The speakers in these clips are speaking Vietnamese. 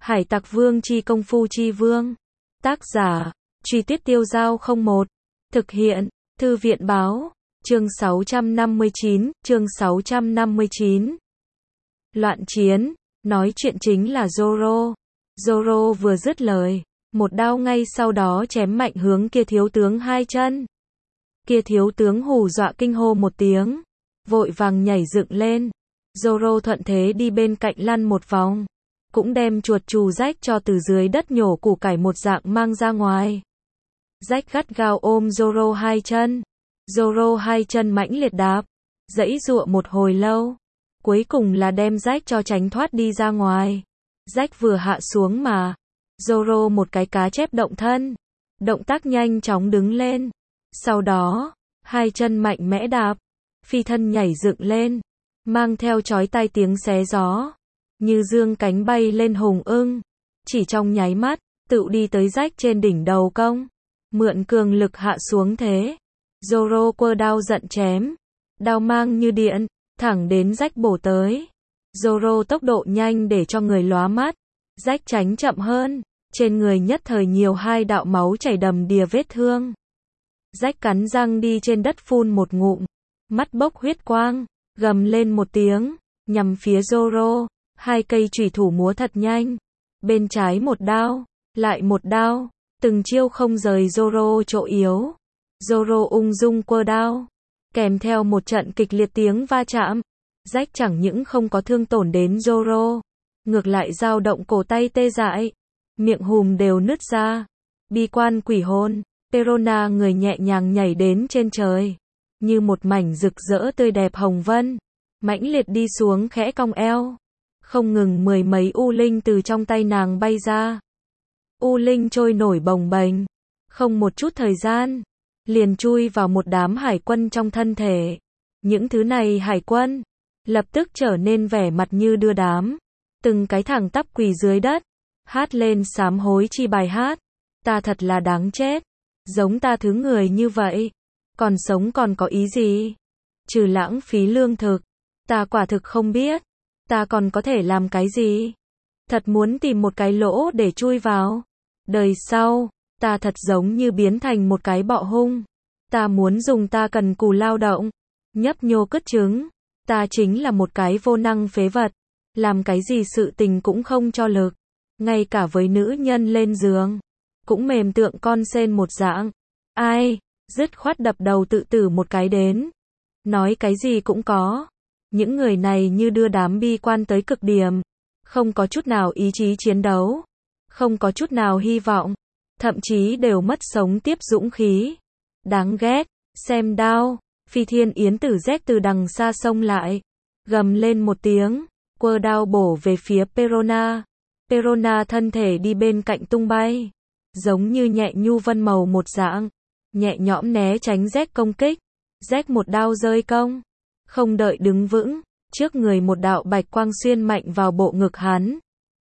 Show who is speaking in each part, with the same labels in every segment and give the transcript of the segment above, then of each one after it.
Speaker 1: Hải Tặc Vương chi công phu chi vương. Tác giả, Truy Tuyết Tiêu Giao 01. Thực hiện, Thư viện báo. Chương 659, chương 659. Loạn chiến, nói chuyện chính là Zoro. Zoro vừa dứt lời, một đao ngay sau đó chém mạnh hướng kia thiếu tướng hai chân. Kia thiếu tướng hù dọa kinh hô một tiếng, vội vàng nhảy dựng lên. Zoro thuận thế đi bên cạnh lăn một vòng, cũng đem chuột trù rách cho từ dưới đất nhổ củ cải một dạng mang ra ngoài. Rách gắt gao ôm Zoro hai chân. Zoro hai chân mãnh liệt đạp, giãy giụa một hồi lâu, cuối cùng là đem rách cho tránh thoát đi ra ngoài. Rách vừa hạ xuống mà, Zoro một cái cá chép động thân, động tác nhanh chóng đứng lên, sau đó, hai chân mạnh mẽ đạp, phi thân nhảy dựng lên, mang theo chói tai tiếng xé gió, như dương cánh bay lên hùng ưng, chỉ trong nháy mắt, tựu đi tới rách trên đỉnh đầu công, mượn cường lực hạ xuống thế. Zoro quơ đao giận chém, đao mang như điện, thẳng đến rách bổ tới. Zoro tốc độ nhanh để cho người lóa mắt, rách tránh chậm hơn, trên người nhất thời nhiều hai đạo máu chảy đầm đìa vết thương. Rách cắn răng đi trên đất phun một ngụm, mắt bốc huyết quang, gầm lên một tiếng, nhằm phía Zoro, hai cây chủy thủ múa thật nhanh, bên trái một đao, lại một đao, từng chiêu không rời Zoro chỗ yếu. Zoro ung dung quơ đao, kèm theo một trận kịch liệt tiếng va chạm, rách chẳng những không có thương tổn đến Zoro, ngược lại dao động cổ tay tê dại, miệng hùm đều nứt ra. Bi quan quỷ hồn, Perona người nhẹ nhàng nhảy đến trên trời, như một mảnh rực rỡ tươi đẹp hồng vân, mãnh liệt đi xuống khẽ cong eo, không ngừng mười mấy u linh từ trong tay nàng bay ra. U linh trôi nổi bồng bềnh, không một chút thời gian, liền chui vào một đám hải quân trong thân thể. Những thứ này hải quân, lập tức trở nên vẻ mặt như đưa đám, từng cái thẳng tắp quỳ dưới đất, hát lên sám hối chi bài hát. Ta thật là đáng chết, giống ta thứ người như vậy, còn sống còn có ý gì? Trừ lãng phí lương thực, ta quả thực không biết, ta còn có thể làm cái gì? Thật muốn tìm một cái lỗ để chui vào. Đời sau, ta thật giống như biến thành một cái bọ hung. Ta muốn dùng ta cần cù lao động, nhấp nhô cất trứng. Ta chính là một cái vô năng phế vật, làm cái gì sự tình cũng không cho lực, ngay cả với nữ nhân lên giường, cũng mềm tượng con sên một dạng. Ai, dứt khoát đập đầu tự tử một cái đến. Nói cái gì cũng có. Những người này như đưa đám bi quan tới cực điểm, không có chút nào ý chí chiến đấu, không có chút nào hy vọng, thậm chí đều mất sống tiếp dũng khí. Đáng ghét, xem đao, Phi Thiên Yến Tử rét từ đằng xa xông lại, gầm lên một tiếng, quơ đao bổ về phía Perona. Perona thân thể đi bên cạnh tung bay, giống như nhẹ nhu vân màu một dạng, nhẹ nhõm né tránh rét công kích. Rét một đao rơi công, không đợi đứng vững, trước người một đạo bạch quang xuyên mạnh vào bộ ngực hắn.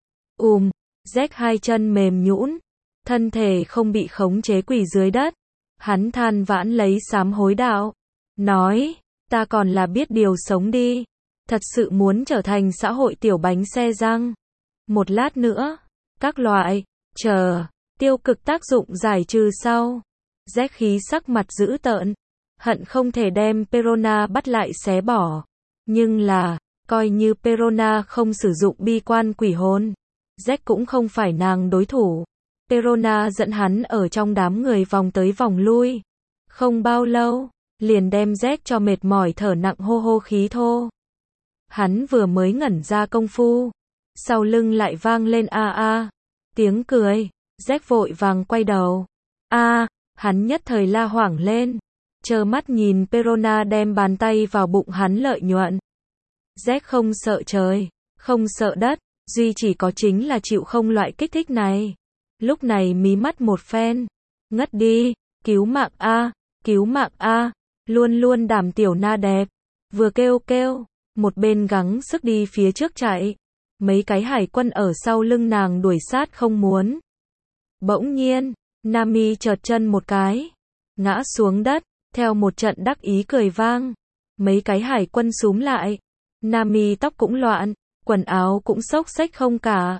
Speaker 1: Rét hai chân mềm nhũn, thân thể không bị khống chế quỳ dưới đất. Hắn than vãn lấy sám hối đạo, nói, ta còn là biết điều sống đi, thật sự muốn trở thành xã hội tiểu bánh xe răng. Một lát nữa, các loại, chờ, tiêu cực tác dụng giải trừ sau. Rét khí sắc mặt dữ tợn, hận không thể đem Perona bắt lại xé bỏ. Nhưng là, coi như Perona không sử dụng bi quan quỷ hồn, Rét cũng không phải nàng đối thủ. Perona dẫn hắn ở trong đám người vòng tới vòng lui. Không bao lâu, liền đem Rét cho mệt mỏi thở nặng hô hô khí thô. Hắn vừa mới ngẩn ra công phu, sau lưng lại vang lên a a tiếng cười. Rét vội vàng quay đầu. Hắn nhất thời la hoảng lên, trơ mắt nhìn Perona đem bàn tay vào bụng hắn lợi nhuận. Rét không sợ trời, không sợ đất, duy chỉ có chính là chịu không loại kích thích này. Lúc này mí mắt một phen, ngất đi, cứu mạng a, luôn luôn đảm tiểu na đẹp, vừa kêu kêu, một bên gắng sức đi phía trước chạy. Mấy cái hải quân ở sau lưng nàng đuổi sát không muốn. Bỗng nhiên, Nami chợt chân một cái, ngã xuống đất, theo một trận đắc ý cười vang. Mấy cái hải quân xúm lại, Nami tóc cũng loạn, quần áo cũng xốc xếch không cả.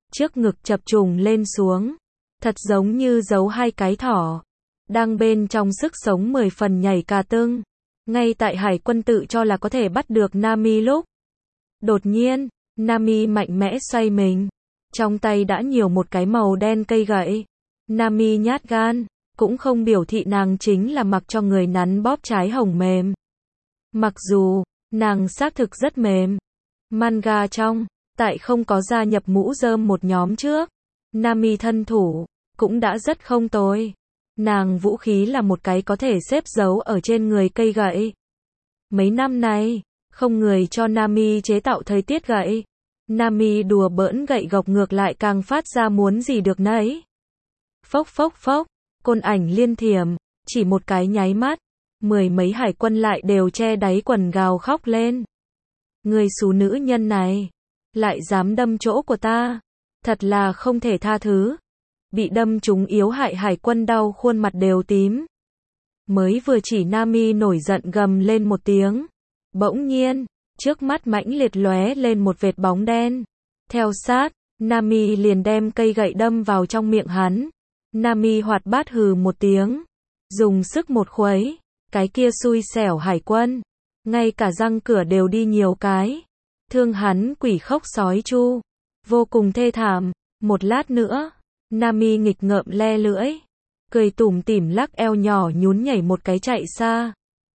Speaker 1: trước ngực chập trùng lên xuống, thật giống như giấu hai cái thỏ, đang bên trong sức sống 10 phần nhảy cà tưng. Ngay tại Hải quân tự cho là có thể bắt được Nami lúc. Đột nhiên, Nami mạnh mẽ xoay mình. Trong tay đã nhiều một cái màu đen cây gậy. Nami nhát gan, cũng không biểu thị nàng chính là mặc cho người nắn bóp trái hồng mềm. Mặc dù, nàng xác thực rất mềm. Manga trong, tại không có gia nhập mũ rơm một nhóm trước. Nami thân thủ, cũng đã rất không tồi. Nàng vũ khí là một cái có thể xếp giấu ở trên người cây gậy. Mấy năm nay, không người cho Nami chế tạo thời tiết gậy. Nami đùa bỡn gậy gộc ngược lại càng phát ra muốn gì được nấy. Phốc phốc phốc, côn ảnh liên thiểm, chỉ một cái nháy mắt, 10 mấy hải quân lại đều che đáy quần gào khóc lên. Người xú nữ nhân này, lại dám đâm chỗ của ta, thật là không thể tha thứ. Bị đâm trúng yếu hại hải quân đau khuôn mặt đều tím. Mới vừa chỉ Nami nổi giận gầm lên một tiếng. Bỗng nhiên, trước mắt mãnh liệt lóe lên một vệt bóng đen. Theo sát, Nami liền đem cây gậy đâm vào trong miệng hắn. Nami hoạt bát hừ một tiếng, dùng sức một khuấy, cái kia xui xẻo hải quân, ngay cả răng cửa đều đi nhiều cái. Thương hắn quỷ khóc sói chu, vô cùng thê thảm. Một lát nữa, Nami nghịch ngợm le lưỡi, cười tủm tỉm lắc eo nhỏ nhún nhảy một cái chạy xa.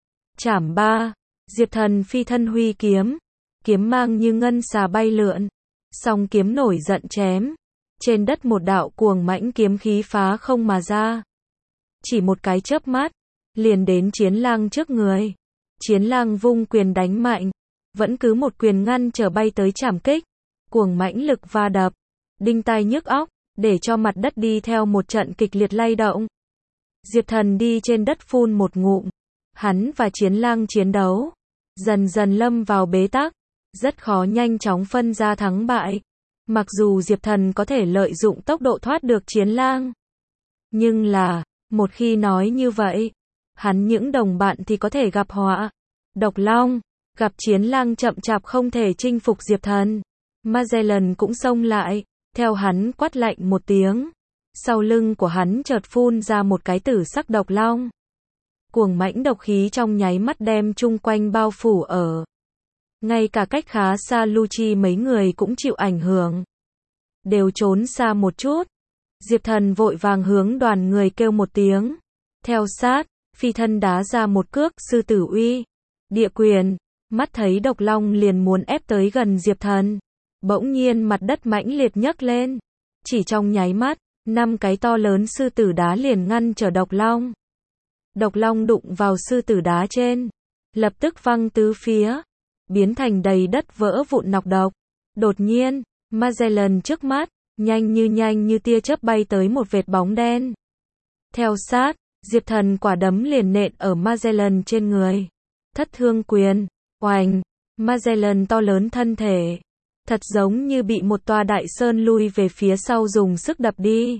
Speaker 1: Chảm ba, Diệp Thần phi thân huy kiếm, kiếm mang như ngân xà bay lượn, song kiếm nổi giận chém, trên đất một đạo cuồng mãnh kiếm khí phá không mà ra. Chỉ một cái chớp mắt, liền đến Chiến Lang trước người. Chiến Lang vung quyền đánh mạnh, vẫn cứ một quyền ngăn trở bay tới chảm kích, cuồng mãnh lực va đập, đinh tai nhức óc, để cho mặt đất đi theo một trận kịch liệt lay động. Diệp Thần đi trên đất phun một ngụm, hắn và Chiến Lang chiến đấu, dần dần lâm vào bế tắc, rất khó nhanh chóng phân ra thắng bại. Mặc dù Diệp Thần có thể lợi dụng tốc độ thoát được Chiến Lang, nhưng là, một khi nói như vậy, hắn những đồng bạn thì có thể gặp họa. Độc Long, gặp Chiến Lang chậm chạp không thể chinh phục Diệp Thần. Magellan cũng xông lại, theo hắn quát lạnh một tiếng. Sau lưng của hắn chợt phun ra một cái tử sắc độc long. Cuồng mãnh độc khí trong nháy mắt đem chung quanh bao phủ ở. Ngay cả cách khá xa Lucci mấy người cũng chịu ảnh hưởng. Đều trốn xa một chút. Diệp Thần vội vàng hướng đoàn người kêu một tiếng. Theo sát, phi thân đá ra một cước sư tử uy. Địa quyền, mắt thấy độc long liền muốn ép tới gần Diệp Thần. Bỗng nhiên mặt đất mãnh liệt nhấc lên. Chỉ trong nháy mắt, 5 cái to lớn sư tử đá liền ngăn trở độc long. Độc long đụng vào sư tử đá trên, lập tức văng tứ phía, biến thành đầy đất vỡ vụn nọc độc. Đột nhiên, Magellan trước mắt, nhanh như tia chớp bay tới một vệt bóng đen. Theo sát, Diệp Thần quả đấm liền nện ở Magellan trên người. Thất thương quyền, oành, Magellan to lớn thân thể, thật giống như bị một tòa đại sơn lui về phía sau dùng sức đập đi.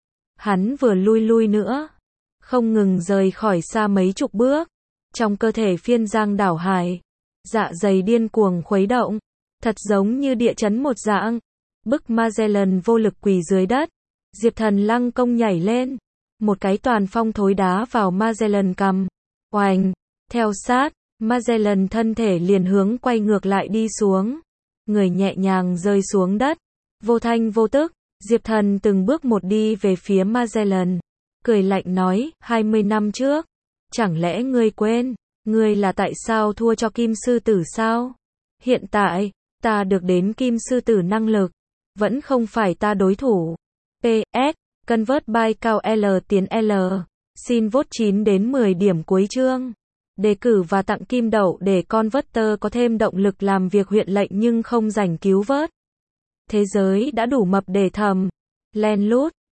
Speaker 1: Hắn vừa lui nữa, không ngừng rời khỏi xa mấy chục bước, trong cơ thể phiên giang đảo hải, dạ dày điên cuồng khuấy động, thật giống như địa chấn một dạng, bức Magellan vô lực quỳ dưới đất. Diệp Thần lăng công nhảy lên, một cái toàn phong thối đá vào Magellan cằm, oành, theo sát, Magellan thân thể liền hướng quay ngược lại đi xuống, người nhẹ nhàng rơi xuống đất, vô thanh vô tức. Diệp Thần từng bước một đi về phía Magellan, cười lạnh nói, 20 năm trước, chẳng lẽ ngươi quên, ngươi là tại sao thua cho Kim Sư Tử sao? Hiện tại, ta được đến Kim Sư Tử năng lực, vẫn không phải ta đối thủ. PS, Convert by cao L tiến L, xin vote 9 đến 10 điểm cuối chương. Đề cử và tặng kim đậu để Converter có thêm động lực làm việc huyện lệnh nhưng không rảnh cứu vớt. Thế giới đã đủ mập để thầm, len lút,